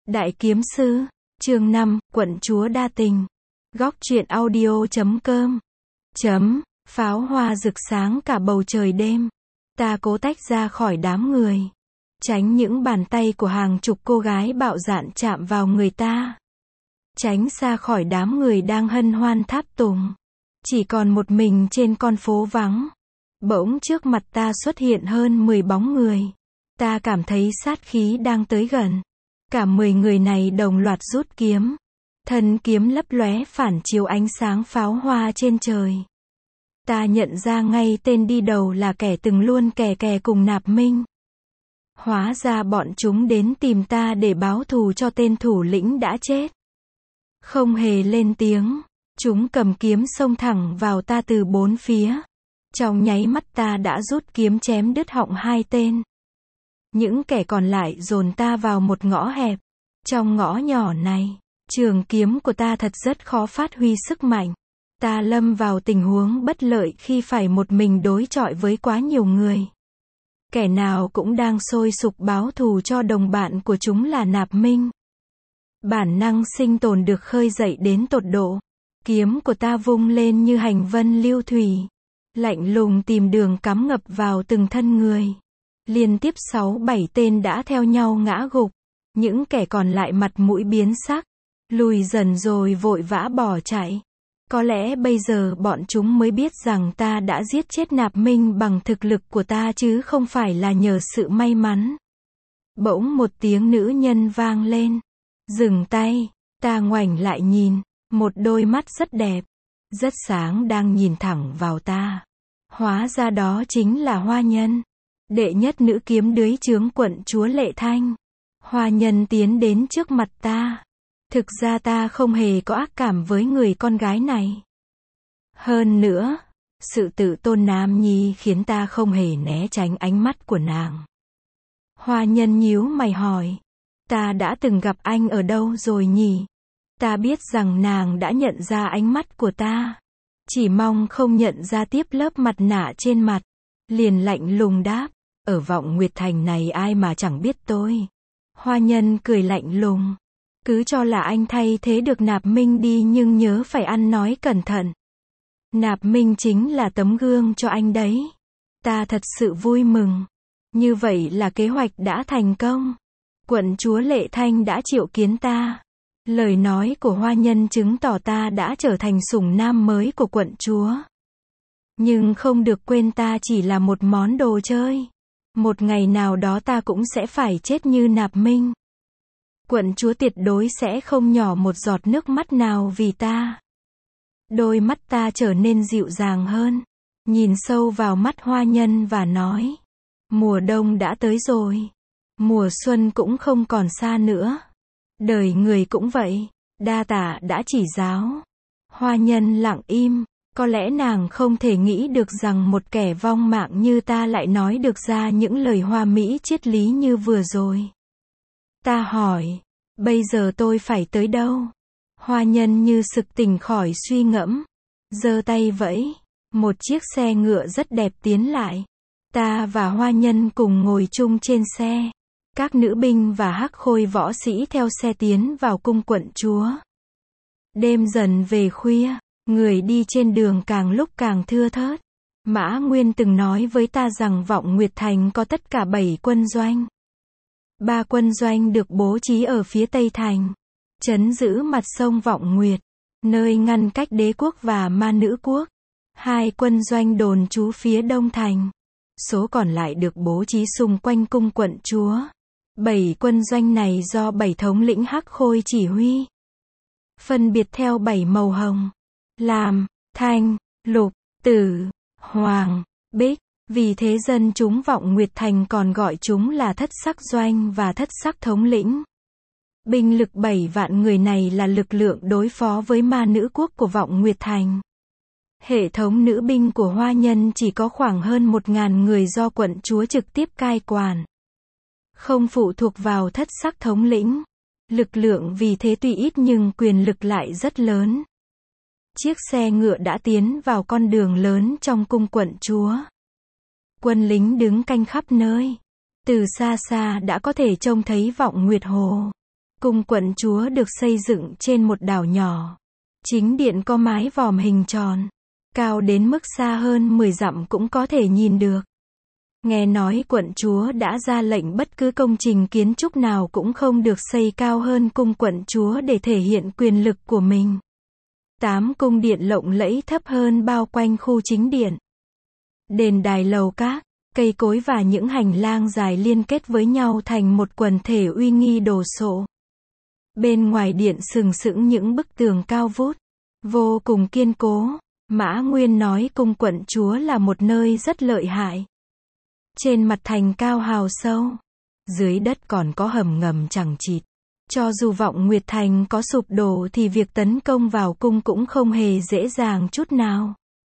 Đại Kiếm Sư, chương 5, Quận Chúa đa tình. Góc truyện audio.com. Pháo hoa rực sáng cả bầu trời đêm. Ta cố tách ra khỏi đám người, tránh những bàn tay của hàng chục cô gái bạo dạn chạm vào người ta. Tránh xa khỏi đám người đang hân hoan tháp tùng. Chỉ còn một mình trên con phố vắng. Bỗng trước mặt ta xuất hiện hơn 10 bóng người. Ta cảm thấy sát khí đang tới gần. Cả 10 người này đồng loạt rút kiếm. Thân kiếm lấp lóe phản chiếu ánh sáng pháo hoa trên trời. Ta nhận ra ngay tên đi đầu là kẻ từng luôn kè kè cùng Nạp Minh. Hóa ra bọn chúng đến tìm ta để báo thù cho tên thủ lĩnh đã chết. Không hề lên tiếng, chúng cầm kiếm xông thẳng vào ta từ bốn phía. Trong nháy mắt ta đã rút kiếm chém đứt họng hai tên. Những kẻ còn lại dồn ta vào một ngõ hẹp. Trong ngõ nhỏ này, trường kiếm của ta thật rất khó phát huy sức mạnh. Ta lâm vào tình huống bất lợi khi phải một mình đối chọi với quá nhiều người. Kẻ nào cũng đang sôi sục báo thù cho đồng bạn của chúng là Nạp Minh. Bản năng sinh tồn được khơi dậy đến tột độ. Kiếm của ta vung lên như hành vân lưu thủy. Lạnh lùng tìm đường cắm ngập vào từng thân người. Liên tiếp 6-7 tên đã theo nhau ngã gục. Những kẻ còn lại mặt mũi biến sắc. Lùi dần rồi vội vã bỏ chạy. Có lẽ bây giờ bọn chúng mới biết rằng ta đã giết chết Nạp Minh bằng thực lực của ta chứ không phải là nhờ sự may mắn. Bỗng một tiếng nữ nhân vang lên. Dừng tay, ta ngoảnh lại nhìn. Một đôi mắt rất đẹp, rất sáng đang nhìn thẳng vào ta. Hóa ra đó chính là Hoa Nhân. Đệ nhất nữ kiếm đưới chướng quận chúa Lệ Thanh. Hoa Nhân tiến đến trước mặt ta. Thực ra ta không hề có ác cảm với người con gái này. Hơn nữa, sự tự tôn nam nhi khiến ta không hề né tránh ánh mắt của nàng. Hoa Nhân nhíu mày hỏi. Ta đã từng gặp anh ở đâu rồi nhỉ? Ta biết rằng nàng đã nhận ra ánh mắt của ta. Chỉ mong không nhận ra tiếp lớp mặt nạ trên mặt. Liền lạnh lùng đáp. Ở Vọng Nguyệt Thành này ai mà chẳng biết tôi. Hoa Nhân cười lạnh lùng. Cứ cho là anh thay thế được Nạp Minh đi nhưng nhớ phải ăn nói cẩn thận. Nạp Minh chính là tấm gương cho anh đấy. Ta thật sự vui mừng. Như vậy là kế hoạch đã thành công. Quận chúa Lệ Thanh đã triệu kiến ta. Lời nói của Hoa Nhân chứng tỏ ta đã trở thành sủng nam mới của quận chúa. Nhưng không được quên ta chỉ là một món đồ chơi. Một ngày nào đó ta cũng sẽ phải chết như Nạp Minh. Quận chúa tuyệt đối sẽ không nhỏ một giọt nước mắt nào vì ta. Đôi mắt ta trở nên dịu dàng hơn. Nhìn sâu vào mắt Hoa Nhân và nói. Mùa đông đã tới rồi. Mùa xuân cũng không còn xa nữa. Đời người cũng vậy. Đa tạ đã chỉ giáo. Hoa Nhân lặng im. Có lẽ nàng không thể nghĩ được rằng một kẻ vong mạng như ta lại nói được ra những lời hoa mỹ triết lý như vừa rồi. Ta hỏi. Bây giờ tôi phải tới đâu? Hoa Nhân như sực tỉnh khỏi suy ngẫm. Giơ tay vẫy. Một chiếc xe ngựa rất đẹp tiến lại. Ta và Hoa Nhân cùng ngồi chung trên xe. Các nữ binh và hắc khôi võ sĩ theo xe tiến vào cung quận chúa. Đêm dần về khuya, người đi trên đường càng lúc càng thưa thớt. Mã Nguyên từng nói với ta rằng Vọng Nguyệt Thành có tất cả 7 quân doanh. 3 quân doanh được bố trí ở phía Tây Thành, trấn giữ mặt sông Vọng Nguyệt, nơi ngăn cách đế quốc và ma nữ quốc. 2 quân doanh đồn trú phía Đông Thành. Số còn lại được bố trí xung quanh cung quận chúa. 7 quân doanh này do 7 thống lĩnh hắc khôi chỉ huy. Phân biệt theo 7 màu hồng, lam, thanh, lục, tử, hoàng, bích. Vì thế dân chúng Vọng Nguyệt Thành còn gọi chúng là thất sắc doanh và thất sắc thống lĩnh. Binh lực 7 vạn người này là lực lượng đối phó với ma nữ quốc của Vọng Nguyệt Thành. Hệ thống nữ binh của Hoa Nhân chỉ có khoảng hơn 1.000 người do quận chúa trực tiếp cai quản. Không phụ thuộc vào thất sắc thống lĩnh. Lực lượng vì thế tuy ít nhưng quyền lực lại rất lớn. Chiếc xe ngựa đã tiến vào con đường lớn trong cung quận chúa. Quân lính đứng canh khắp nơi. Từ xa xa đã có thể trông thấy Vọng Nguyệt Hồ. Cung quận chúa được xây dựng trên một đảo nhỏ. Chính điện có mái vòm hình tròn, cao đến mức xa hơn 10 dặm cũng có thể nhìn được. Nghe nói quận chúa đã ra lệnh bất cứ công trình kiến trúc nào cũng không được xây cao hơn cung quận chúa để thể hiện quyền lực của mình. 8 cung điện lộng lẫy thấp hơn bao quanh khu chính điện. Đền đài lầu các, cây cối và những hành lang dài liên kết với nhau thành một quần thể uy nghi đồ sộ. Bên ngoài điện sừng sững những bức tường cao vút, vô cùng kiên cố. Mã Nguyên nói cung quận chúa là một nơi rất lợi hại. Trên mặt thành cao hào sâu, dưới đất còn có hầm ngầm chằng chịt. Cho dù Vọng Nguyệt Thành có sụp đổ thì việc tấn công vào cung cũng không hề dễ dàng chút nào.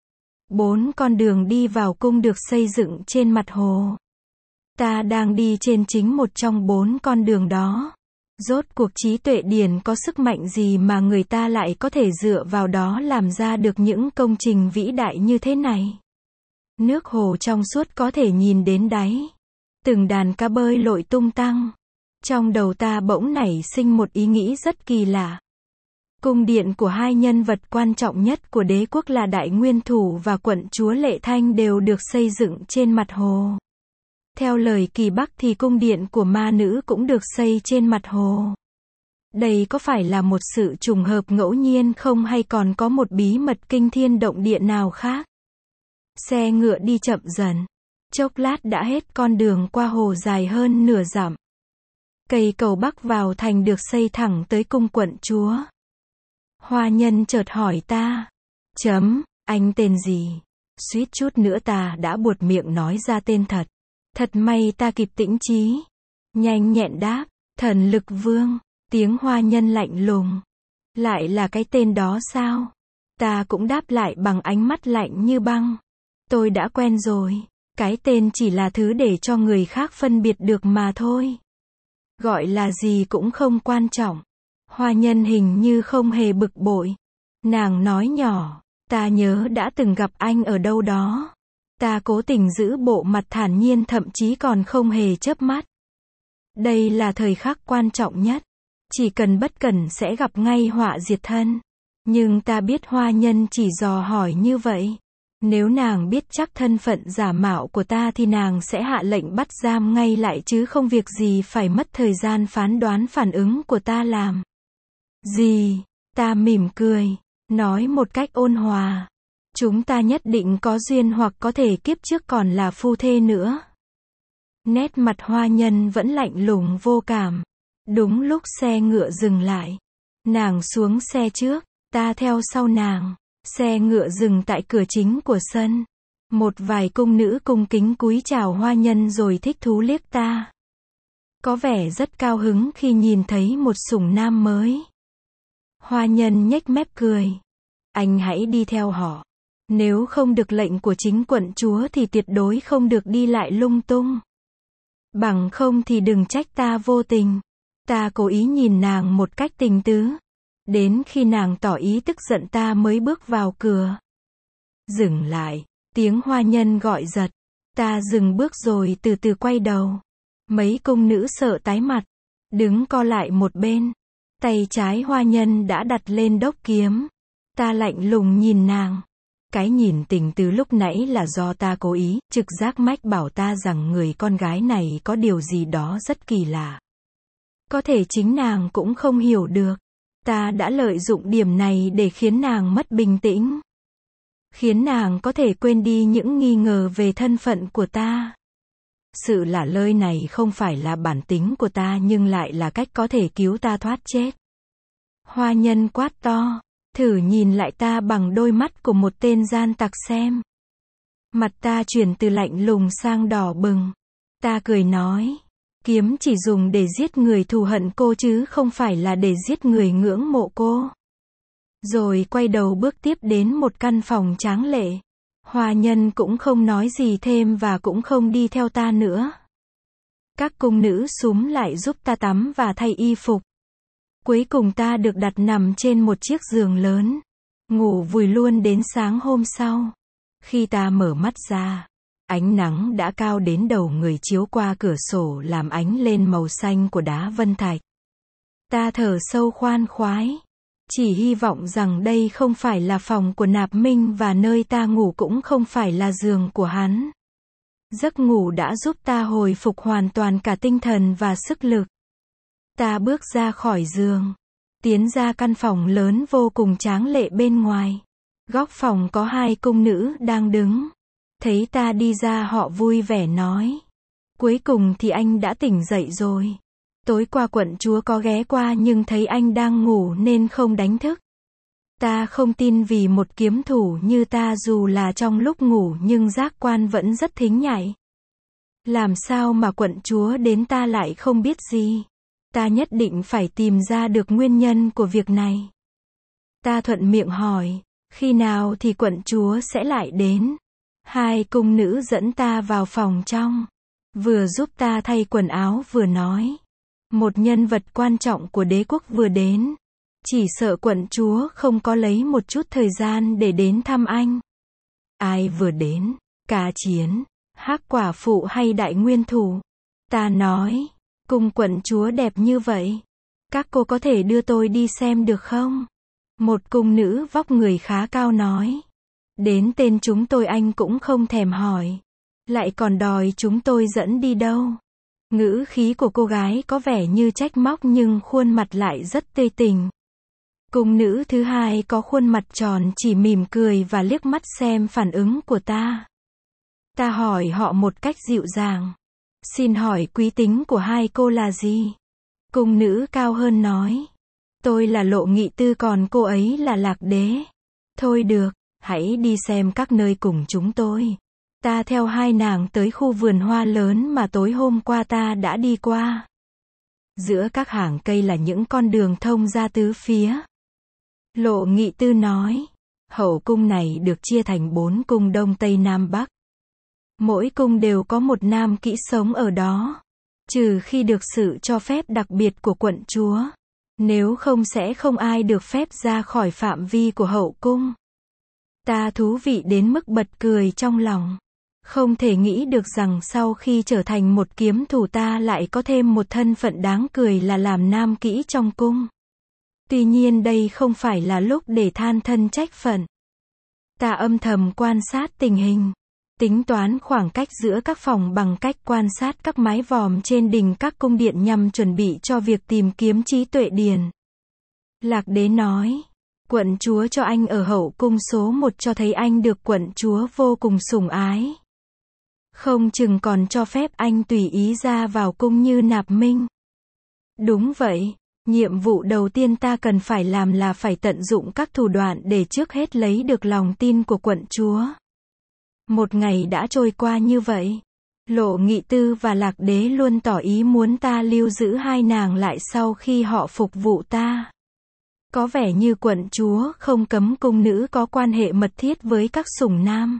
4 con đường đi vào cung được xây dựng trên mặt hồ. Ta đang đi trên chính một trong 4 con đường đó. Rốt cuộc trí tuệ điển có sức mạnh gì mà người ta lại có thể dựa vào đó làm ra được những công trình vĩ đại như thế này? Nước hồ trong suốt có thể nhìn đến đáy. Từng đàn cá bơi lội tung tăng. Trong đầu ta bỗng nảy sinh một ý nghĩ rất kỳ lạ. Cung điện của hai nhân vật quan trọng nhất của đế quốc là Đại Nguyên Thủ và quận chúa Lệ Thanh đều được xây dựng trên mặt hồ. Theo lời Kỳ Bắc thì cung điện của ma nữ cũng được xây trên mặt hồ. Đây có phải là một sự trùng hợp ngẫu nhiên không hay còn có một bí mật kinh thiên động địa nào khác? Xe ngựa đi chậm dần. Chốc lát đã hết con đường qua hồ dài hơn nửa dặm. Cây cầu bắc vào thành được xây thẳng tới cung quận chúa. Hoa Nhân chợt hỏi ta. Anh tên gì? Suýt chút nữa ta đã buột miệng nói ra tên thật. Thật may ta kịp tĩnh trí. Nhanh nhẹn đáp. Thần Lực Vương. Tiếng Hoa Nhân lạnh lùng. Lại là cái tên đó sao? Ta cũng đáp lại bằng ánh mắt lạnh như băng. Tôi đã quen rồi. Cái tên chỉ là thứ để cho người khác phân biệt được mà thôi. Gọi là gì cũng không quan trọng. Hoa Nhân hình như không hề bực bội. Nàng nói nhỏ, ta nhớ đã từng gặp anh ở đâu đó. Ta cố tình giữ bộ mặt thản nhiên thậm chí còn không hề chớp mắt. Đây là thời khắc quan trọng nhất. Chỉ cần bất cẩn sẽ gặp ngay họa diệt thân. Nhưng ta biết Hoa Nhân chỉ dò hỏi như vậy. Nếu nàng biết chắc thân phận giả mạo của ta thì nàng sẽ hạ lệnh bắt giam ngay lại chứ không việc gì phải mất thời gian phán đoán phản ứng của ta làm. Gì? Ta mỉm cười, nói một cách ôn hòa. Chúng ta nhất định có duyên hoặc có thể kiếp trước còn là phu thê nữa. Nét mặt Hoa Nhân vẫn lạnh lùng vô cảm. Đúng lúc xe ngựa dừng lại. Nàng xuống xe trước, ta theo sau nàng. Xe ngựa dừng tại cửa chính của sân. Một vài cung nữ cung kính cúi chào Hoa Nhân rồi thích thú liếc ta. Có vẻ rất cao hứng khi nhìn thấy một sủng nam mới. Hoa Nhân nhếch mép cười. Anh hãy đi theo họ. Nếu không được lệnh của chính quận chúa thì tuyệt đối không được đi lại lung tung. Bằng không thì đừng trách ta vô tình. Ta cố ý nhìn nàng một cách tình tứ. Đến khi nàng tỏ ý tức giận ta mới bước vào cửa. Dừng lại. Tiếng Hoa Nhân gọi giật. Ta dừng bước rồi từ từ quay đầu. Mấy cung nữ sợ tái mặt. Đứng co lại một bên. Tay trái Hoa Nhân đã đặt lên đốc kiếm. Ta lạnh lùng nhìn nàng. Cái nhìn tình từ lúc nãy là do ta cố ý, trực giác mách bảo ta rằng người con gái này có điều gì đó rất kỳ lạ. Có thể chính nàng cũng không hiểu được. Ta đã lợi dụng điểm này để khiến nàng mất bình tĩnh. Khiến nàng có thể quên đi những nghi ngờ về thân phận của ta. Sự lả lơi này không phải là bản tính của ta nhưng lại là cách có thể cứu ta thoát chết. Hoa Nhân quát to. Thử nhìn lại ta bằng đôi mắt của một tên gian tặc xem. Mặt ta chuyển từ lạnh lùng sang đỏ bừng. Ta cười nói. Kiếm chỉ dùng để giết người thù hận cô chứ không phải là để giết người ngưỡng mộ cô. Rồi quay đầu bước tiếp đến một căn phòng tráng lệ. Hoa Nhân cũng không nói gì thêm và cũng không đi theo ta nữa. Các cung nữ xúm lại giúp ta tắm và thay y phục. Cuối cùng ta được đặt nằm trên một chiếc giường lớn. Ngủ vùi luôn đến sáng hôm sau. Khi ta mở mắt ra, ánh nắng đã cao đến đầu người chiếu qua cửa sổ làm ánh lên màu xanh của đá vân thạch. Ta thở sâu khoan khoái. Chỉ hy vọng rằng đây không phải là phòng của Nạp Minh và nơi ta ngủ cũng không phải là giường của hắn. Giấc ngủ đã giúp ta hồi phục hoàn toàn cả tinh thần và sức lực. Ta bước ra khỏi giường, tiến ra căn phòng lớn vô cùng tráng lệ bên ngoài. Góc phòng có 2 cung nữ đang đứng. Thấy ta đi ra họ vui vẻ nói. Cuối cùng thì anh đã tỉnh dậy rồi. Tối qua quận chúa có ghé qua nhưng thấy anh đang ngủ nên không đánh thức. Ta không tin vì một kiếm thủ như ta dù là trong lúc ngủ nhưng giác quan vẫn rất thính nhạy. Làm sao mà quận chúa đến ta lại không biết gì? Ta nhất định phải tìm ra được nguyên nhân của việc này. Ta thuận miệng hỏi, khi nào thì quận chúa sẽ lại đến? 2 cung nữ dẫn ta vào phòng trong. Vừa giúp ta thay quần áo vừa nói. Một nhân vật quan trọng của đế quốc vừa đến. Chỉ sợ quận chúa không có lấy một chút thời gian để đến thăm anh. Ai vừa đến? Cá Chiến, Hắc Quả Phụ hay Đại Nguyên Thủ? Ta nói, cung quận chúa đẹp như vậy. Các cô có thể đưa tôi đi xem được không? Một cung nữ vóc người khá cao nói. Đến tên chúng tôi anh cũng không thèm hỏi. Lại còn đòi chúng tôi dẫn đi đâu? Ngữ khí của cô gái có vẻ như trách móc nhưng khuôn mặt lại rất tươi tỉnh. Cung nữ thứ 2 có khuôn mặt tròn chỉ mỉm cười và liếc mắt xem phản ứng của ta. Ta hỏi họ một cách dịu dàng. Xin hỏi quý tính của 2 cô là gì? Cung nữ cao hơn nói. Tôi là Lộ Nghị Tư còn cô ấy là Lạc Đế. Thôi được, hãy đi xem các nơi cùng chúng tôi. Ta theo 2 nàng tới khu vườn hoa lớn mà tối hôm qua ta đã đi qua. Giữa các hàng cây là những con đường thông ra tứ phía. Lộ Nghị Tư nói, hậu cung này được chia thành 4 cung Đông Tây Nam Bắc. Mỗi cung đều có một nam kỹ sống ở đó. Trừ khi được sự cho phép đặc biệt của quận chúa. Nếu không sẽ không ai được phép ra khỏi phạm vi của hậu cung. Ta thú vị đến mức bật cười trong lòng. Không thể nghĩ được rằng sau khi trở thành một kiếm thủ ta lại có thêm một thân phận đáng cười là làm nam kỹ trong cung. Tuy nhiên đây không phải là lúc để than thân trách phận. Ta âm thầm quan sát tình hình. Tính toán khoảng cách giữa các phòng bằng cách quan sát các mái vòm trên đỉnh các cung điện nhằm chuẩn bị cho việc tìm kiếm trí tuệ điền. Lạc Đế nói, quận chúa cho anh ở hậu cung số 1 cho thấy anh được quận chúa vô cùng sủng ái. Không chừng còn cho phép anh tùy ý ra vào cung như Nạp Minh. Đúng vậy, nhiệm vụ đầu tiên ta cần phải làm là phải tận dụng các thủ đoạn để trước hết lấy được lòng tin của quận chúa. Một ngày đã trôi qua như vậy. Lộ Nghị Tư và Lạc Đế luôn tỏ ý muốn ta lưu giữ 2 nàng lại sau khi họ phục vụ ta. Có vẻ như quận chúa không cấm cung nữ có quan hệ mật thiết với các sủng nam.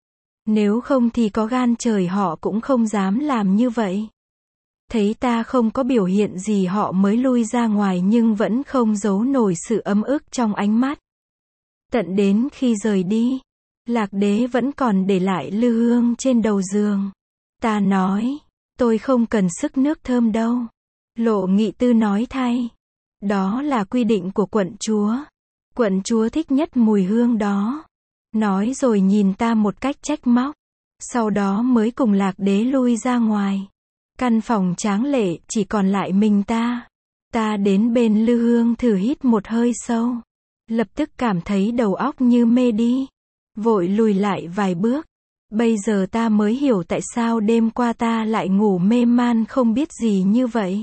Nếu không thì có gan trời họ cũng không dám làm như vậy. Thấy ta không có biểu hiện gì họ mới lui ra ngoài nhưng vẫn không giấu nổi sự ấm ức trong ánh mắt. Tận đến khi rời đi, Lạc Đế vẫn còn để lại lư hương trên đầu giường. Ta nói, tôi không cần sức nước thơm đâu. Lộ Nghị Tư nói thay. Đó là quy định của quận chúa. Quận chúa thích nhất mùi hương đó. Nói rồi nhìn ta một cách trách móc. Sau đó mới cùng Lạc Đế lui ra ngoài. Căn phòng tráng lệ chỉ còn lại mình ta. Ta đến bên lư hương thử hít một hơi sâu. Lập tức cảm thấy đầu óc như mê đi. Vội lùi lại vài bước. Bây giờ ta mới hiểu tại sao đêm qua ta lại ngủ mê man không biết gì như vậy.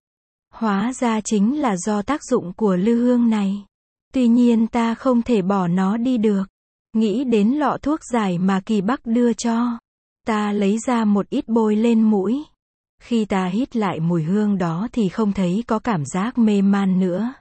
Hóa ra chính là do tác dụng của lư hương này. Tuy nhiên ta không thể bỏ nó đi được. Nghĩ đến lọ thuốc giải mà Kỳ Bắc đưa cho. Ta lấy ra một ít bôi lên mũi. Khi ta hít lại mùi hương đó thì không thấy có cảm giác mê man nữa.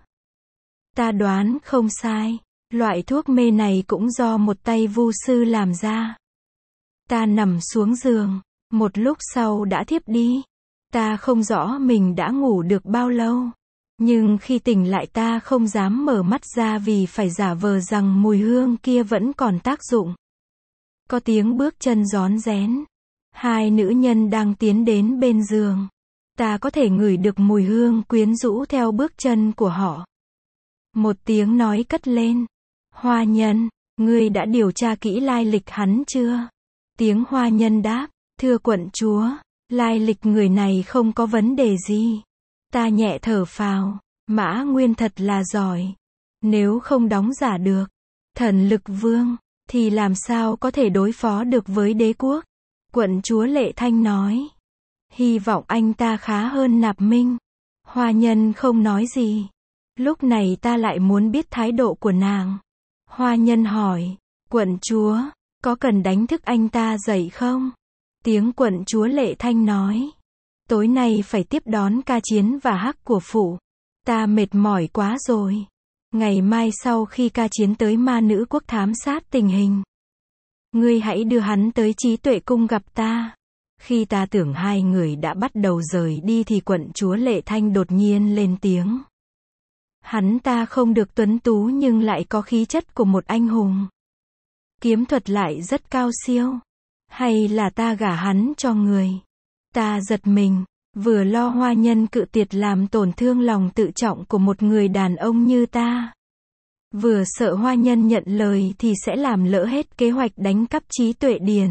Ta đoán không sai. Loại thuốc mê này cũng do một tay vu sư làm ra. Ta nằm xuống giường. Một lúc sau đã thiếp đi. Ta không rõ mình đã ngủ được bao lâu. Nhưng khi tỉnh lại ta không dám mở mắt ra vì phải giả vờ rằng mùi hương kia vẫn còn tác dụng. Có tiếng bước chân rón rén. 2 nữ nhân đang tiến đến bên giường. Ta có thể ngửi được mùi hương quyến rũ theo bước chân của họ. Một tiếng nói cất lên. Hoa nhân, ngươi đã điều tra kỹ lai lịch hắn chưa? Tiếng hoa nhân đáp, thưa quận chúa, lai lịch người này không có vấn đề gì. Ta nhẹ thở phào, Mã Nguyên thật là giỏi. Nếu không đóng giả được Thần Lực Vương, thì làm sao có thể đối phó được với đế quốc? Quận chúa Lệ Thanh nói. Hy vọng anh ta khá hơn Nạp Minh. Hoa nhân không nói gì. Lúc này ta lại muốn biết thái độ của nàng. Hoa nhân hỏi, quận chúa, có cần đánh thức anh ta dậy không? Tiếng quận chúa Lệ Thanh nói. Tối nay phải tiếp đón ca chiến và hắc của phụ. Ta mệt mỏi quá rồi. Ngày mai sau khi ca chiến tới ma nữ quốc thám sát tình hình, ngươi hãy đưa hắn tới Trí Tuệ Cung gặp ta. Khi ta tưởng hai người đã bắt đầu rời đi thì quận chúa Lệ Thanh đột nhiên lên tiếng. Hắn ta không được tuấn tú nhưng lại có khí chất của một anh hùng. Kiếm thuật lại rất cao siêu. Hay là ta gả hắn cho người? Ta giật mình, vừa lo hoa nhân cự tuyệt làm tổn thương lòng tự trọng của một người đàn ông như ta. Vừa sợ hoa nhân nhận lời thì sẽ làm lỡ hết kế hoạch đánh cắp Trí Tuệ Điển.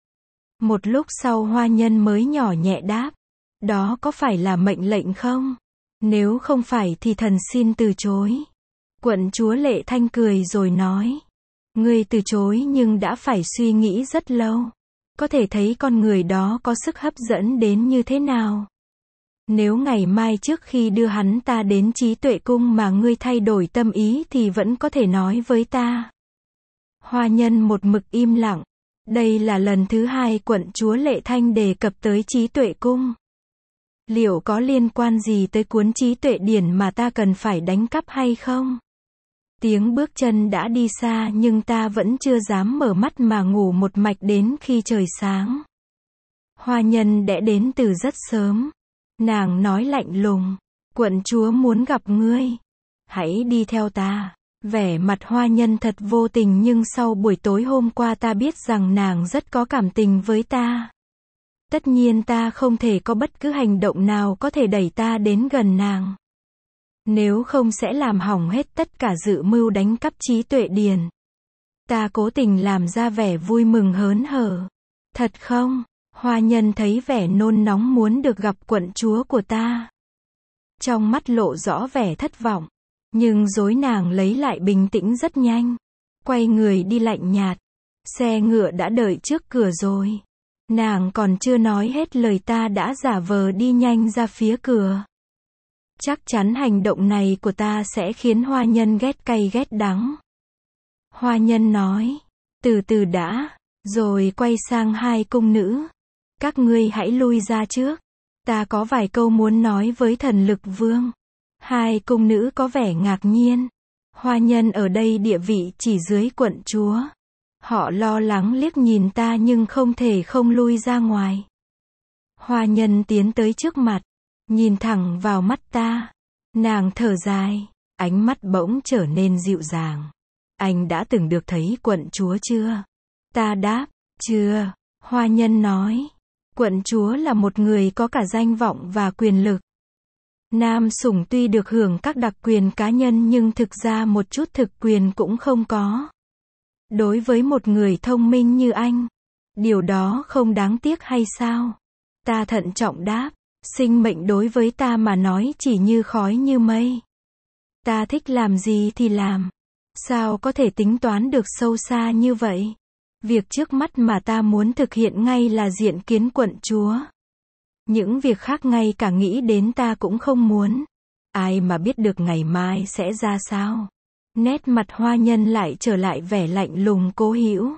Một lúc sau hoa nhân mới nhỏ nhẹ đáp. Đó có phải là mệnh lệnh không? Nếu không phải thì thần xin từ chối. Quận chúa Lệ Thanh cười rồi nói. Ngươi từ chối nhưng đã phải suy nghĩ rất lâu. Có thể thấy con người đó có sức hấp dẫn đến như thế nào. Nếu ngày mai trước khi đưa hắn ta đến Trí Tuệ Cung mà ngươi thay đổi tâm ý thì vẫn có thể nói với ta. Hoa nhân một mực im lặng. Đây là lần thứ hai quận chúa Lệ Thanh đề cập tới Trí Tuệ Cung. Liệu có liên quan gì tới cuốn Trí Tuệ Điển mà ta cần phải đánh cắp hay không? Tiếng bước chân đã đi xa nhưng ta vẫn chưa dám mở mắt mà ngủ một mạch đến khi trời sáng. Hoa nhân đã đến từ rất sớm. Nàng nói lạnh lùng, quận chúa muốn gặp ngươi. Hãy đi theo ta. Vẻ mặt hoa nhân thật vô tình nhưng sau buổi tối hôm qua ta biết rằng nàng rất có cảm tình với ta. Tất nhiên ta không thể có bất cứ hành động nào có thể đẩy ta đến gần nàng. Nếu không sẽ làm hỏng hết tất cả dự mưu đánh cắp Trí Tuệ Điển. Ta cố tình làm ra vẻ vui mừng hớn hở. Thật không? Hoa nhân thấy vẻ nôn nóng muốn được gặp quận chúa của ta. Trong mắt lộ rõ vẻ thất vọng. Nhưng dối nàng lấy lại bình tĩnh rất nhanh. Quay người đi lạnh nhạt. Xe ngựa đã đợi trước cửa rồi. Nàng còn chưa nói hết lời ta đã giả vờ đi nhanh ra phía cửa. Chắc chắn hành động này của ta sẽ khiến hoa nhân ghét cay ghét đắng. Hoa nhân nói, từ từ đã, rồi quay sang hai cung nữ. Các ngươi hãy lui ra trước. Ta có vài câu muốn nói với Thần Lực Vương. Hai cung nữ có vẻ ngạc nhiên. Hoa nhân ở đây địa vị chỉ dưới quận chúa. Họ lo lắng liếc nhìn ta nhưng không thể không lui ra ngoài. Hoa nhân tiến tới trước mặt, nhìn thẳng vào mắt ta. Nàng thở dài, ánh mắt bỗng trở nên dịu dàng. Anh đã từng được thấy quận chúa chưa? Ta đáp, chưa. Hoa nhân nói, quận chúa là một người có cả danh vọng và quyền lực. Nam sủng tuy được hưởng các đặc quyền cá nhân nhưng thực ra một chút thực quyền cũng không có. Đối với một người thông minh như anh, điều đó không đáng tiếc hay sao? Ta thận trọng đáp, sinh mệnh đối với ta mà nói chỉ như khói như mây. Ta thích làm gì thì làm. Sao có thể tính toán được sâu xa như vậy? Việc trước mắt mà ta muốn thực hiện ngay là diện kiến quận chúa. Những việc khác ngay cả nghĩ đến ta cũng không muốn. Ai mà biết được ngày mai sẽ ra sao? Nét mặt hoa nhân lại trở lại vẻ lạnh lùng cố hữu.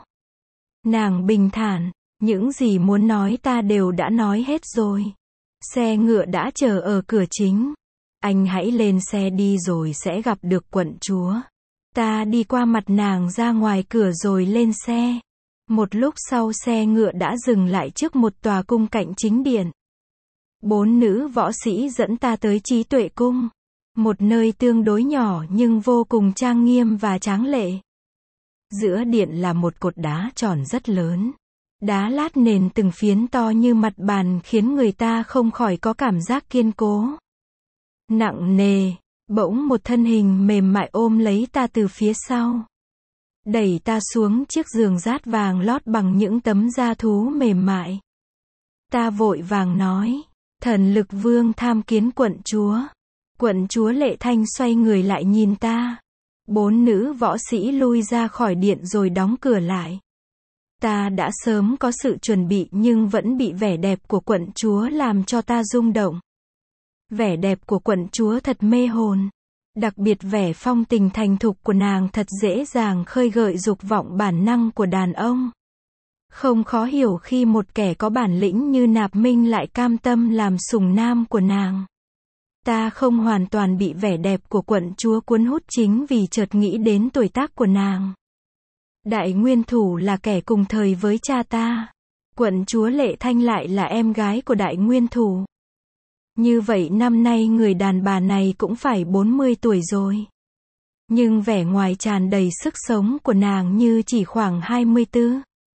Nàng bình thản, những gì muốn nói ta đều đã nói hết rồi. Xe ngựa đã chờ ở cửa chính. Anh hãy lên xe đi rồi sẽ gặp được quận chúa. Ta đi qua mặt nàng ra ngoài cửa rồi lên xe. Một lúc sau xe ngựa đã dừng lại trước một tòa cung cạnh chính điện. 4 nữ võ sĩ dẫn ta tới Trí Tuệ Cung. Một nơi tương đối nhỏ nhưng vô cùng trang nghiêm và tráng lệ. Giữa điện là một cột đá tròn rất lớn. Đá lát nền từng phiến to như mặt bàn khiến người ta không khỏi có cảm giác kiên cố. Nặng nề, bỗng một thân hình mềm mại ôm lấy ta từ phía sau. Đẩy ta xuống chiếc giường dát vàng lót bằng những tấm da thú mềm mại. Ta vội vàng nói, Thần Lực Vương tham kiến quận chúa. Quận chúa Lệ Thanh xoay người lại nhìn ta. 4 nữ võ sĩ lui ra khỏi điện rồi đóng cửa lại. Ta đã sớm có sự chuẩn bị nhưng vẫn bị vẻ đẹp của quận chúa làm cho ta rung động. Vẻ đẹp của quận chúa thật mê hồn. Đặc biệt vẻ phong tình thành thục của nàng thật dễ dàng khơi gợi dục vọng bản năng của đàn ông. Không khó hiểu khi một kẻ có bản lĩnh như Nạp Minh lại cam tâm làm sủng nam của nàng. Ta không hoàn toàn bị vẻ đẹp của quận chúa cuốn hút chính vì chợt nghĩ đến tuổi tác của nàng. Đại Nguyên Thủ là kẻ cùng thời với cha ta. Quận chúa Lệ Thanh lại là em gái của Đại Nguyên Thủ. Như vậy năm nay người đàn bà này cũng phải 40 tuổi rồi. Nhưng vẻ ngoài tràn đầy sức sống của nàng như chỉ khoảng 24.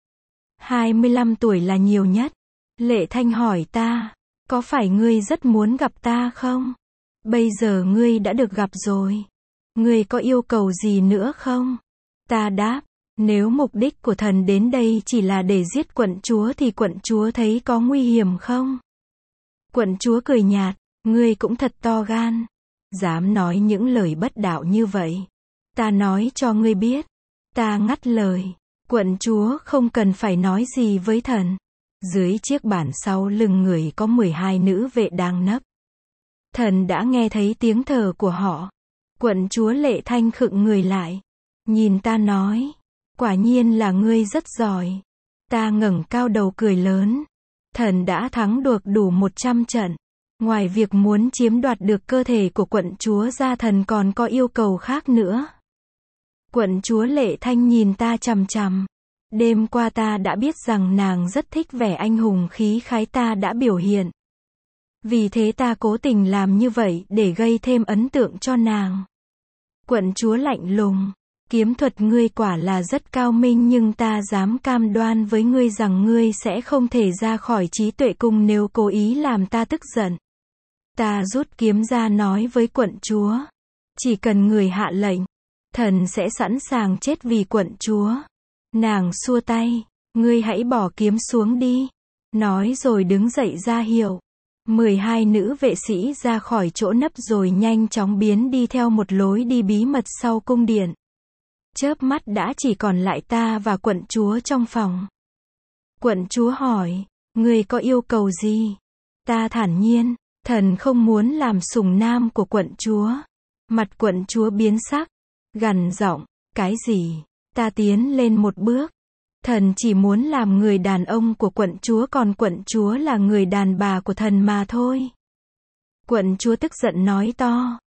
25 tuổi là nhiều nhất. Lệ Thanh hỏi ta, có phải ngươi rất muốn gặp ta không? Bây giờ ngươi đã được gặp rồi. Ngươi có yêu cầu gì nữa không? Ta đáp, nếu mục đích của thần đến đây chỉ là để giết quận chúa thì quận chúa thấy có nguy hiểm không? Quận chúa cười nhạt, ngươi cũng thật to gan. Dám nói những lời bất đạo như vậy. Ta nói cho ngươi biết. Ta ngắt lời. Quận chúa không cần phải nói gì với thần. Dưới chiếc bản sau lưng người có 12 nữ vệ đang nấp. Thần đã nghe thấy tiếng thở của họ. Quận chúa Lệ Thanh khựng người lại. Nhìn ta nói. Quả nhiên là ngươi rất giỏi. Ta ngẩng cao đầu cười lớn. Thần đã thắng được đủ 100 trận. Ngoài việc muốn chiếm đoạt được cơ thể của quận chúa ra thần còn có yêu cầu khác nữa. Quận chúa Lệ Thanh nhìn ta chằm chằm. Đêm qua ta đã biết rằng nàng rất thích vẻ anh hùng khí khái ta đã biểu hiện. Vì thế ta cố tình làm như vậy để gây thêm ấn tượng cho nàng. Quận chúa lạnh lùng. Kiếm thuật ngươi quả là rất cao minh nhưng ta dám cam đoan với ngươi rằng ngươi sẽ không thể ra khỏi trí tuệ cung nếu cố ý làm ta tức giận. Ta rút kiếm ra nói với quận chúa. Chỉ cần người hạ lệnh, thần sẽ sẵn sàng chết vì quận chúa. Nàng xua tay, ngươi hãy bỏ kiếm xuống đi. Nói rồi đứng dậy ra hiệu. 12 nữ vệ sĩ ra khỏi chỗ nấp rồi nhanh chóng biến đi theo một lối đi bí mật sau cung điện. Chớp mắt đã chỉ còn lại ta và quận chúa trong phòng. Quận chúa hỏi, ngươi có yêu cầu gì? Ta thản nhiên, thần không muốn làm sủng nam của quận chúa. Mặt quận chúa biến sắc, gằn giọng, cái gì? Ta tiến lên một bước. Thần chỉ muốn làm người đàn ông của quận chúa còn quận chúa là người đàn bà của thần mà thôi. Quận chúa tức giận nói to.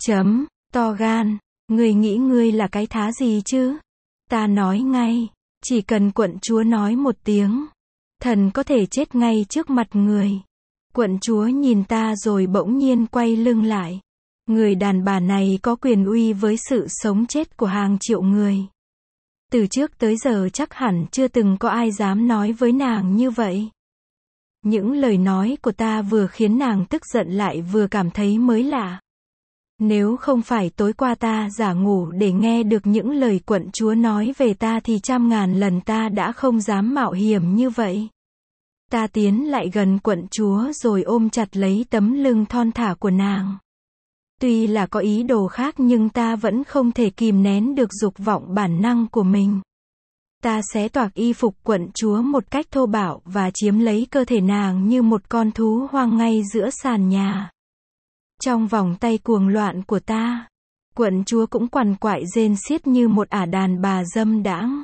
To gan. Ngươi nghĩ ngươi là cái thá gì chứ? Ta nói ngay. Chỉ cần quận chúa nói một tiếng. Thần có thể chết ngay trước mặt người. Quận chúa nhìn ta rồi bỗng nhiên quay lưng lại. Người đàn bà này có quyền uy với sự sống chết của hàng triệu người. Từ trước tới giờ chắc hẳn chưa từng có ai dám nói với nàng như vậy. Những lời nói của ta vừa khiến nàng tức giận lại vừa cảm thấy mới lạ. Nếu không phải tối qua ta giả ngủ để nghe được những lời quận chúa nói về ta thì trăm ngàn lần ta đã không dám mạo hiểm như vậy. Ta tiến lại gần quận chúa rồi ôm chặt lấy tấm lưng thon thả của nàng. Tuy là có ý đồ khác nhưng ta vẫn không thể kìm nén được dục vọng bản năng của mình. Ta xé toạc y phục quận chúa một cách thô bạo và chiếm lấy cơ thể nàng như một con thú hoang ngay giữa sàn nhà. Trong vòng tay cuồng loạn của ta, quận chúa cũng quằn quại rên xiết như một ả đàn bà dâm đãng.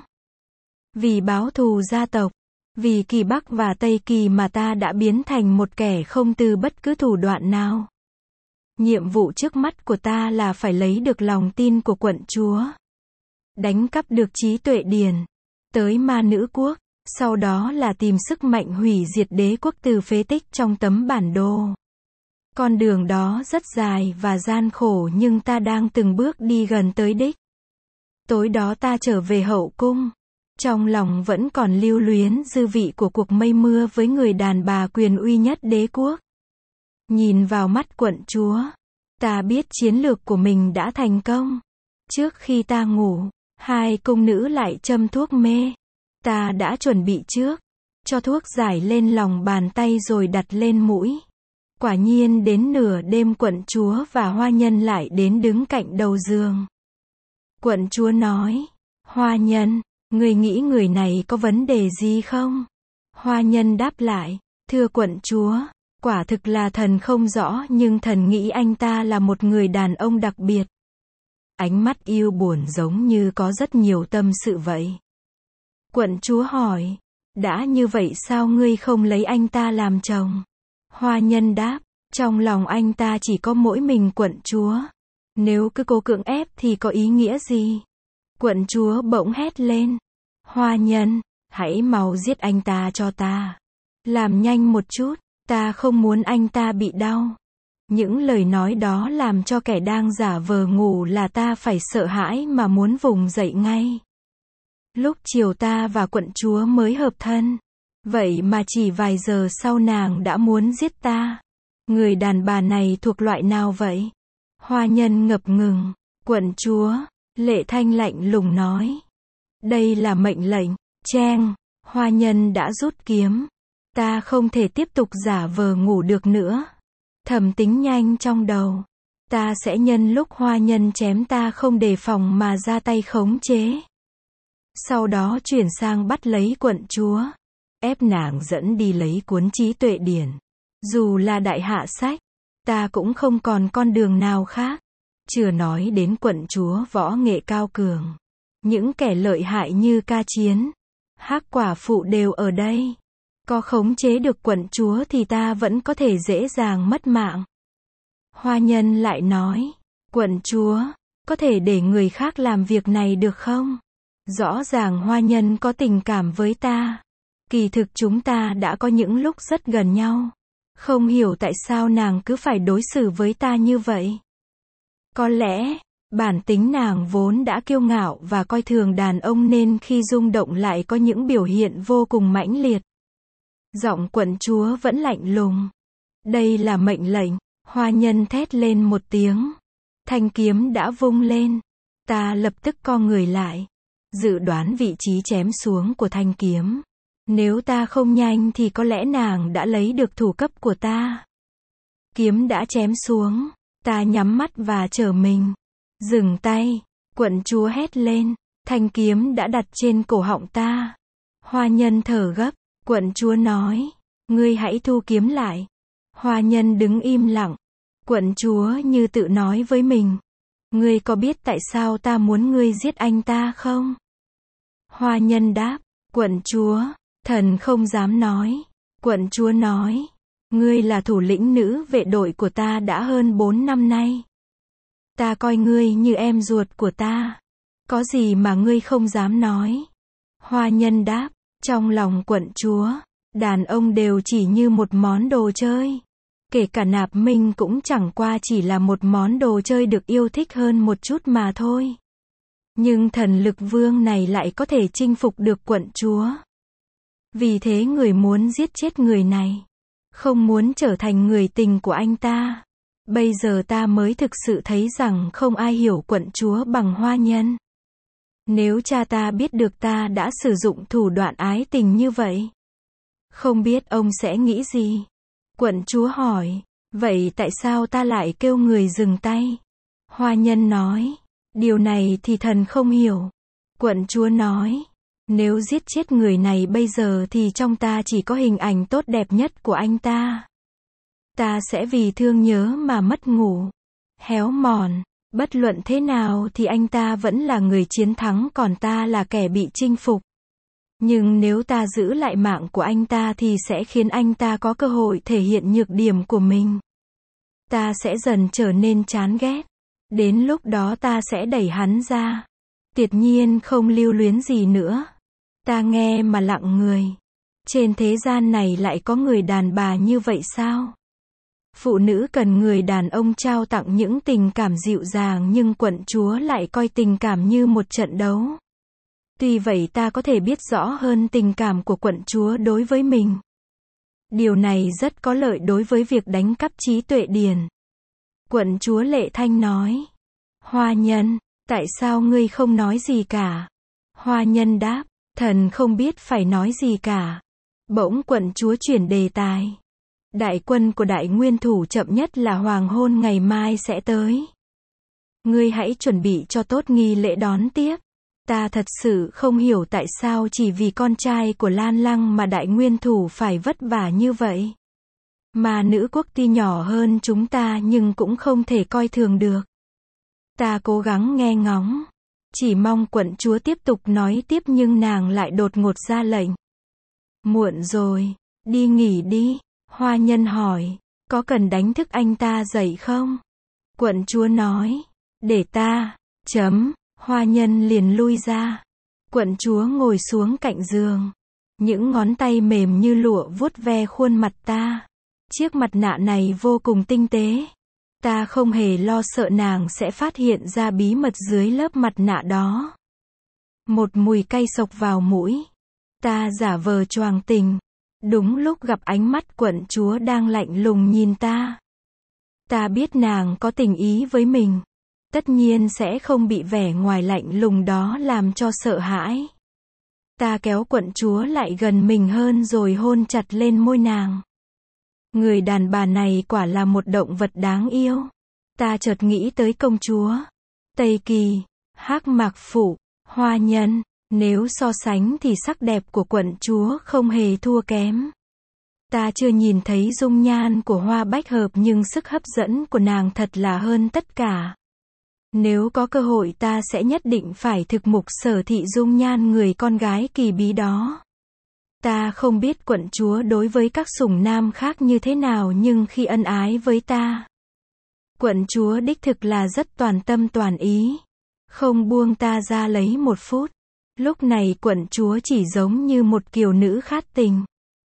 Vì báo thù gia tộc, vì Kỳ Bắc và Tây Kỳ mà ta đã biến thành một kẻ không từ bất cứ thủ đoạn nào. Nhiệm vụ trước mắt của ta là phải lấy được lòng tin của quận chúa. Đánh cắp được trí tuệ điển. Tới ma nữ quốc. Sau đó là tìm sức mạnh hủy diệt đế quốc từ phế tích trong tấm bản đồ. Con đường đó rất dài và gian khổ nhưng ta đang từng bước đi gần tới đích. Tối đó ta trở về hậu cung. Trong lòng vẫn còn lưu luyến dư vị của cuộc mây mưa với người đàn bà quyền uy nhất đế quốc. Nhìn vào mắt quận chúa, ta biết chiến lược của mình đã thành công. Trước khi ta ngủ, hai cung nữ lại châm thuốc mê. Ta đã chuẩn bị trước, cho thuốc giải lên lòng bàn tay rồi đặt lên mũi. Quả nhiên đến nửa đêm quận chúa và Hoa Nhân lại đến đứng cạnh đầu giường. Quận chúa nói, Hoa Nhân, người nghĩ người này có vấn đề gì không? Hoa Nhân đáp lại, thưa quận chúa, quả thực là thần không rõ nhưng thần nghĩ anh ta là một người đàn ông đặc biệt. Ánh mắt yêu buồn giống như có rất nhiều tâm sự vậy. Quận chúa hỏi, đã như vậy sao ngươi không lấy anh ta làm chồng? Hoa Nhân đáp, trong lòng anh ta chỉ có mỗi mình quận chúa. Nếu cứ cố cưỡng ép thì có ý nghĩa gì? Quận chúa bỗng hét lên, Hoa Nhân, hãy mau giết anh ta cho ta. Làm nhanh một chút, ta không muốn anh ta bị đau. Những lời nói đó làm cho kẻ đang giả vờ ngủ là ta phải sợ hãi mà muốn vùng dậy ngay. Lúc chiều ta và quận chúa mới hợp thân. Vậy mà chỉ vài giờ sau nàng đã muốn giết ta. Người đàn bà này thuộc loại nào vậy? Hoa Nhân ngập ngừng. Quận chúa, Lệ Thanh lạnh lùng nói. Đây là mệnh lệnh. Cheng, Hoa Nhân đã rút kiếm. Ta không thể tiếp tục giả vờ ngủ được nữa. Thầm tính nhanh trong đầu. Ta sẽ nhân lúc Hoa Nhân chém ta không đề phòng mà ra tay khống chế. Sau đó chuyển sang bắt lấy quận chúa. Ép nàng dẫn đi lấy cuốn trí tuệ điển. Dù là đại hạ sách, ta cũng không còn con đường nào khác. Chưa nói đến quận chúa võ nghệ cao cường. Những kẻ lợi hại như Ca Chiến, Hắc quả phụ đều ở đây. Có khống chế được quận chúa thì ta vẫn có thể dễ dàng mất mạng. Hoa Nhân lại nói, quận chúa, có thể để người khác làm việc này được không? Rõ ràng Hoa Nhân có tình cảm với ta. Kỳ thực chúng ta đã có những lúc rất gần nhau. Không hiểu tại sao nàng cứ phải đối xử với ta như vậy. Có lẽ, bản tính nàng vốn đã kiêu ngạo và coi thường đàn ông nên khi rung động lại có những biểu hiện vô cùng mãnh liệt. Giọng quận chúa vẫn lạnh lùng. Đây là mệnh lệnh. Hoa Nhân thét lên một tiếng. Thanh kiếm đã vung lên. Ta lập tức co người lại. Dự đoán vị trí chém xuống của thanh kiếm. Nếu ta không nhanh thì có lẽ nàng đã lấy được thủ cấp của ta. Kiếm đã chém xuống. Ta nhắm mắt và trở mình. Dừng tay. Quận chúa hét lên. Thanh kiếm đã đặt trên cổ họng ta. Hoa Nhân thở gấp. Quận chúa nói. Ngươi hãy thu kiếm lại. Hoa Nhân đứng im lặng. Quận chúa như tự nói với mình. Ngươi có biết tại sao ta muốn ngươi giết anh ta không? Hoa Nhân đáp. Quận chúa, thần không dám nói. Quận chúa nói. Ngươi là thủ lĩnh nữ vệ đội của ta đã hơn 4 năm nay. Ta coi ngươi như em ruột của ta. Có gì mà ngươi không dám nói? Hoa Nhân đáp. Trong lòng quận chúa, đàn ông đều chỉ như một món đồ chơi. Kể cả Nạp Minh cũng chẳng qua chỉ là một món đồ chơi được yêu thích hơn một chút mà thôi. Nhưng thần lực vương này lại có thể chinh phục được quận chúa. Vì thế người muốn giết chết người này. Không muốn trở thành người tình của anh ta. Bây giờ ta mới thực sự thấy rằng không ai hiểu quận chúa bằng Hoa Nhân. Nếu cha ta biết được ta đã sử dụng thủ đoạn ái tình như vậy, không biết ông sẽ nghĩ gì? Quận chúa hỏi, vậy tại sao ta lại kêu người dừng tay? Hoa Nhân nói, điều này thì thần không hiểu. Quận chúa nói, nếu giết chết người này bây giờ thì trong ta chỉ có hình ảnh tốt đẹp nhất của anh ta. Ta sẽ vì thương nhớ mà mất ngủ, héo mòn. Bất luận thế nào thì anh ta vẫn là người chiến thắng còn ta là kẻ bị chinh phục. Nhưng nếu ta giữ lại mạng của anh ta thì sẽ khiến anh ta có cơ hội thể hiện nhược điểm của mình. Ta sẽ dần trở nên chán ghét. Đến lúc đó ta sẽ đẩy hắn ra. Tuyệt nhiên không lưu luyến gì nữa. Ta nghe mà lặng người. Trên thế gian này lại có người đàn bà như vậy sao? Phụ nữ cần người đàn ông trao tặng những tình cảm dịu dàng nhưng quận chúa lại coi tình cảm như một trận đấu. Tuy vậy ta có thể biết rõ hơn tình cảm của quận chúa đối với mình. Điều này rất có lợi đối với việc đánh cắp trí tuệ điển. Quận chúa Lệ Thanh nói. Hoa Nhân, tại sao ngươi không nói gì cả? Hoa Nhân đáp, thần không biết phải nói gì cả. Bỗng quận chúa chuyển đề tài. Đại quân của Đại Nguyên Thủ chậm nhất là hoàng hôn ngày mai sẽ tới. Ngươi hãy chuẩn bị cho tốt nghi lễ đón tiếp. Ta thật sự không hiểu tại sao chỉ vì con trai của Lan Lăng mà Đại Nguyên Thủ phải vất vả như vậy. Mà nữ quốc tuy nhỏ hơn chúng ta nhưng cũng không thể coi thường được. Ta cố gắng nghe ngóng. Chỉ mong quận chúa tiếp tục nói tiếp nhưng nàng lại đột ngột ra lệnh. Muộn rồi, đi nghỉ đi. Hoa Nhân hỏi, có cần đánh thức anh ta dậy không? Quận chúa nói, để ta. Hoa Nhân liền lui ra. Quận chúa ngồi xuống cạnh giường. Những ngón tay mềm như lụa vuốt ve khuôn mặt ta. Chiếc mặt nạ này vô cùng tinh tế. Ta không hề lo sợ nàng sẽ phát hiện ra bí mật dưới lớp mặt nạ đó. Một mùi cay xộc vào mũi. Ta giả vờ choàng tình. Đúng lúc gặp ánh mắt quận chúa đang lạnh lùng nhìn ta. Ta biết nàng có tình ý với mình. Tất nhiên sẽ không bị vẻ ngoài lạnh lùng đó làm cho sợ hãi. Ta kéo quận chúa lại gần mình hơn rồi hôn chặt lên môi nàng. Người đàn bà này quả là một động vật đáng yêu. Ta chợt nghĩ tới công chúa Tây Kỳ, Hắc Mạc Phủ, Hoa Nhân. Nếu so sánh thì sắc đẹp của quận chúa không hề thua kém. Ta chưa nhìn thấy dung nhan của Hoa Bách Hợp nhưng sức hấp dẫn của nàng thật là hơn tất cả. Nếu có cơ hội ta sẽ nhất định phải thực mục sở thị dung nhan người con gái kỳ bí đó. Ta không biết quận chúa đối với các sủng nam khác như thế nào nhưng khi ân ái với ta, quận chúa đích thực là rất toàn tâm toàn ý. Không buông ta ra lấy một phút. Lúc này quận chúa chỉ giống như một kiều nữ khát tình.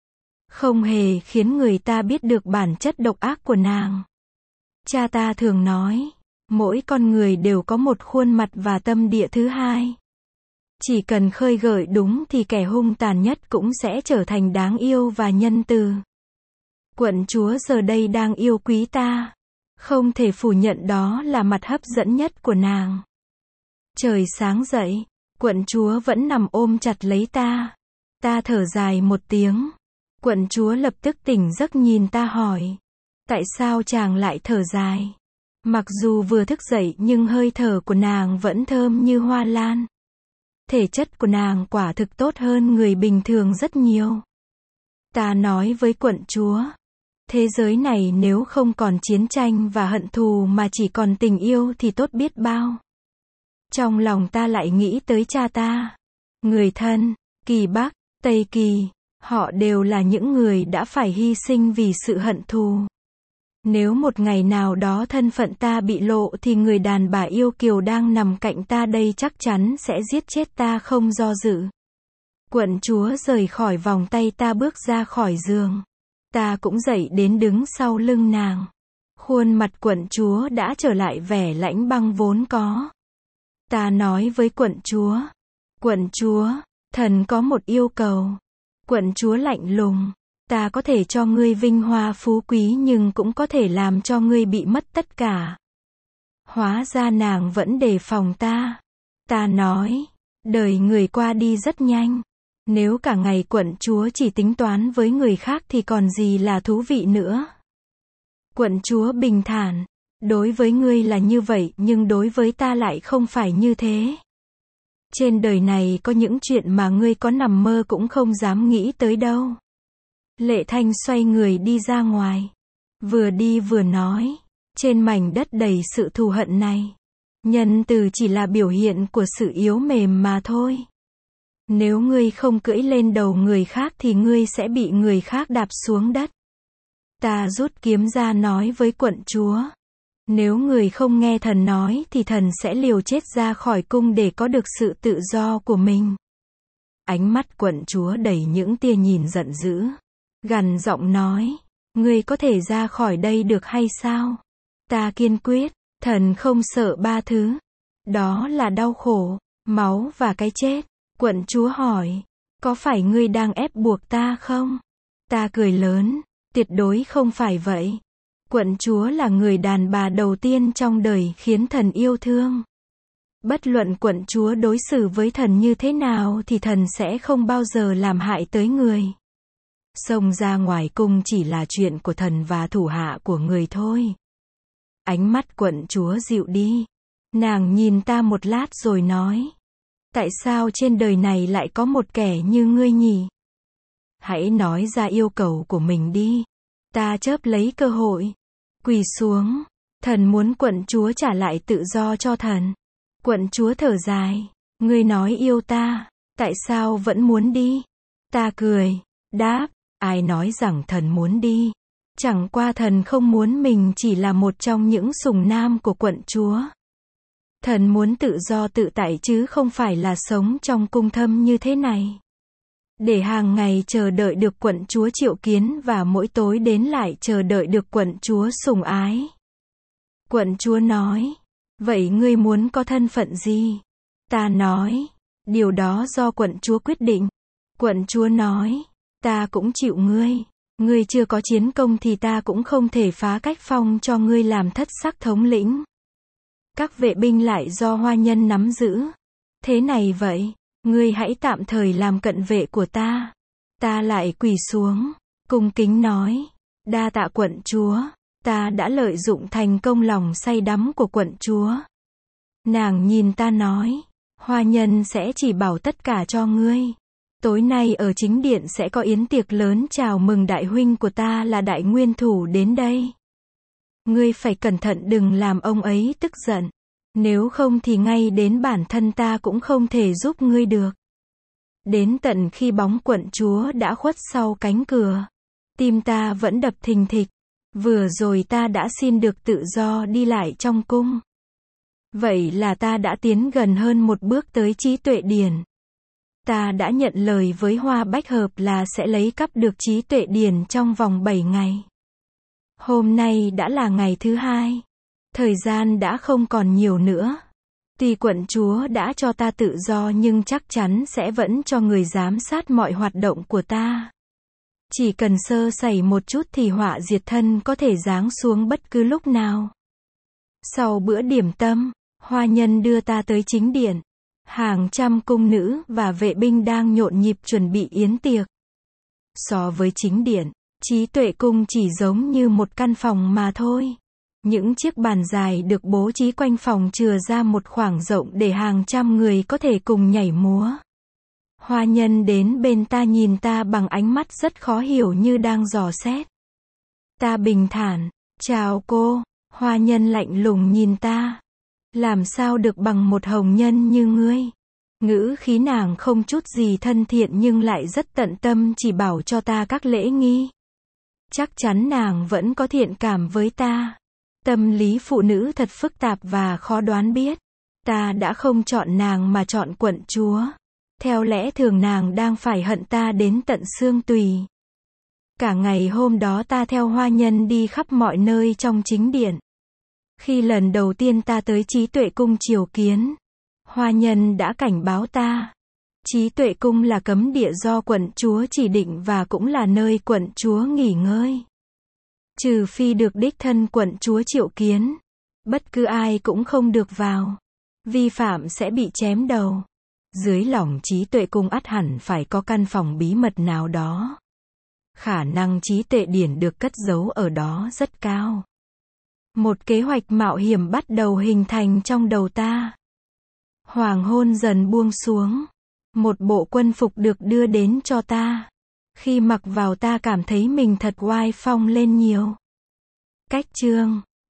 Không hề khiến người ta biết được bản chất độc ác của nàng. Cha ta thường nói, mỗi con người đều có một khuôn mặt và tâm địa thứ hai. Chỉ cần khơi gợi đúng thì kẻ hung tàn nhất cũng sẽ trở thành đáng yêu và nhân từ. Quận chúa giờ đây đang yêu quý ta. Không thể phủ nhận đó là mặt hấp dẫn nhất của nàng. Trời sáng dậy, quận chúa vẫn nằm ôm chặt lấy ta. Ta thở dài một tiếng. Quận chúa lập tức tỉnh giấc nhìn ta hỏi. Tại sao chàng lại thở dài? Mặc dù vừa thức dậy nhưng hơi thở của nàng vẫn thơm như hoa lan. Thể chất của nàng quả thực tốt hơn người bình thường rất nhiều. Ta nói với quận chúa. Thế giới này nếu không còn chiến tranh và hận thù mà chỉ còn tình yêu thì tốt biết bao. Trong lòng ta lại nghĩ tới cha ta. Người thân, Kỳ Bắc, Tây Kỳ, họ đều là những người đã phải hy sinh vì sự hận thù. Nếu một ngày nào đó thân phận ta bị lộ thì người đàn bà yêu kiều đang nằm cạnh ta đây chắc chắn sẽ giết chết ta không do dự. Quận chúa rời khỏi vòng tay ta bước ra khỏi giường. Ta cũng dậy đến đứng sau lưng nàng. Khuôn mặt quận chúa đã trở lại vẻ lãnh băng vốn có. Ta nói với quận chúa, thần có một yêu cầu. Quận chúa lạnh lùng, ta có thể cho ngươi vinh hoa phú quý nhưng cũng có thể làm cho ngươi bị mất tất cả. Hóa ra nàng vẫn đề phòng ta. Ta nói, đời người qua đi rất nhanh. Nếu cả ngày quận chúa chỉ tính toán với người khác thì còn gì là thú vị nữa. Quận chúa bình thản, đối với ngươi là như vậy nhưng đối với ta lại không phải như thế. Trên đời này có những chuyện mà ngươi có nằm mơ cũng không dám nghĩ tới đâu. Lệ Thanh xoay người đi ra ngoài. Vừa đi vừa nói, trên mảnh đất đầy sự thù hận này, nhân từ chỉ là biểu hiện của sự yếu mềm mà thôi. Nếu ngươi không cưỡi lên đầu người khác thì ngươi sẽ bị người khác đạp xuống đất. Ta rút kiếm ra nói với quận chúa. Nếu người không nghe thần nói thì thần sẽ liều chết ra khỏi cung để có được sự tự do của mình. Ánh mắt quận chúa đầy những tia nhìn giận dữ. Gằn giọng nói, ngươi có thể ra khỏi đây được hay sao? Ta kiên quyết, thần không sợ ba thứ. Đó là đau khổ, máu và cái chết. Quận chúa hỏi, có phải ngươi đang ép buộc ta không? Ta cười lớn, tuyệt đối không phải vậy. Quận chúa là người đàn bà đầu tiên trong đời khiến thần yêu thương. Bất luận quận chúa đối xử với thần như thế nào thì thần sẽ không bao giờ làm hại tới người. Xông ra ngoài cung chỉ là chuyện của thần và thủ hạ của người thôi. Ánh mắt quận chúa dịu đi. Nàng nhìn ta một lát rồi nói. Tại sao trên đời này lại có một kẻ như ngươi nhỉ? Hãy nói ra yêu cầu của mình đi. Ta chớp lấy cơ hội. Quỳ xuống. Thần muốn quận chúa trả lại tự do cho thần. Quận chúa thở dài. Ngươi nói yêu ta, tại sao vẫn muốn đi? Ta cười, đáp, ai nói rằng thần muốn đi? Chẳng qua thần không muốn mình chỉ là một trong những sùng nam của quận chúa. Thần muốn tự do tự tại chứ không phải là sống trong cung thâm như thế này. Để hàng ngày chờ đợi được quận chúa triệu kiến và mỗi tối đến lại chờ đợi được quận chúa sủng ái. Quận chúa nói, vậy ngươi muốn có thân phận gì? Ta nói, điều đó do quận chúa quyết định. Quận chúa nói, ta cũng chịu ngươi. Ngươi chưa có chiến công thì ta cũng không thể phá cách phong cho ngươi làm thất sắc thống lĩnh. Các vệ binh lại do Hoa Nhân nắm giữ. Thế này vậy, ngươi hãy tạm thời làm cận vệ của ta. Ta lại quỳ xuống, cung kính nói, đa tạ quận chúa, ta đã lợi dụng thành công lòng say đắm của quận chúa. Nàng nhìn ta nói, Hoa Nhân sẽ chỉ bảo tất cả cho ngươi. Tối nay ở chính điện sẽ có yến tiệc lớn chào mừng đại huynh của ta là Đại Nguyên Thủ đến đây. Ngươi phải cẩn thận đừng làm ông ấy tức giận. Nếu không thì ngay đến bản thân ta cũng không thể giúp ngươi được. Đến tận khi bóng quận chúa đã khuất sau cánh cửa, tim ta vẫn đập thình thịch. Vừa rồi ta đã xin được tự do đi lại trong cung. Vậy là ta đã tiến gần hơn một bước tới trí tuệ điển. Ta đã nhận lời với Hoa Bách Hợp là sẽ lấy cắp được trí tuệ điển trong vòng 7 ngày. Hôm nay đã là ngày thứ 2. Thời gian đã không còn nhiều nữa. Tuy quận chúa đã cho ta tự do nhưng chắc chắn sẽ vẫn cho người giám sát mọi hoạt động của ta. Chỉ cần sơ sẩy một chút thì họa diệt thân có thể giáng xuống bất cứ lúc nào. Sau bữa điểm tâm, Hoa Nhân đưa ta tới chính điện. Hàng trăm cung nữ và vệ binh đang nhộn nhịp chuẩn bị yến tiệc. So với chính điện, trí tuệ cung chỉ giống như một căn phòng mà thôi. Những chiếc bàn dài được bố trí quanh phòng chừa ra một khoảng rộng để hàng trăm người có thể cùng nhảy múa. Hoa Nhân đến bên ta nhìn ta bằng ánh mắt rất khó hiểu như đang dò xét. Ta bình thản, chào cô. Hoa Nhân lạnh lùng nhìn ta. Làm sao được bằng một hồng nhân như ngươi? Ngữ khí nàng không chút gì thân thiện nhưng lại rất tận tâm chỉ bảo cho ta các lễ nghi. Chắc chắn nàng vẫn có thiện cảm với ta. Tâm lý phụ nữ thật phức tạp và khó đoán biết. Ta đã không chọn nàng mà chọn quận chúa. Theo lẽ thường nàng đang phải hận ta đến tận xương tùy. Cả ngày hôm đó ta theo Hoa Nhân đi khắp mọi nơi trong chính điện. Khi lần đầu tiên ta tới trí tuệ cung triều kiến, Hoa Nhân đã cảnh báo ta. Trí tuệ cung là cấm địa do quận chúa chỉ định và cũng là nơi quận chúa nghỉ ngơi. Trừ phi được đích thân quận chúa triệu kiến, bất cứ ai cũng không được vào. Vi phạm sẽ bị chém đầu. Dưới lòng trí tuệ cung ắt hẳn phải có căn phòng bí mật nào đó. Khả năng trí tuệ điển được cất giấu ở đó rất cao. Một kế hoạch mạo hiểm bắt đầu hình thành trong đầu ta. Hoàng hôn dần buông xuống. Một bộ quân phục được đưa đến cho ta. Khi mặc vào ta cảm thấy mình thật oai phong lên nhiều. Cách chương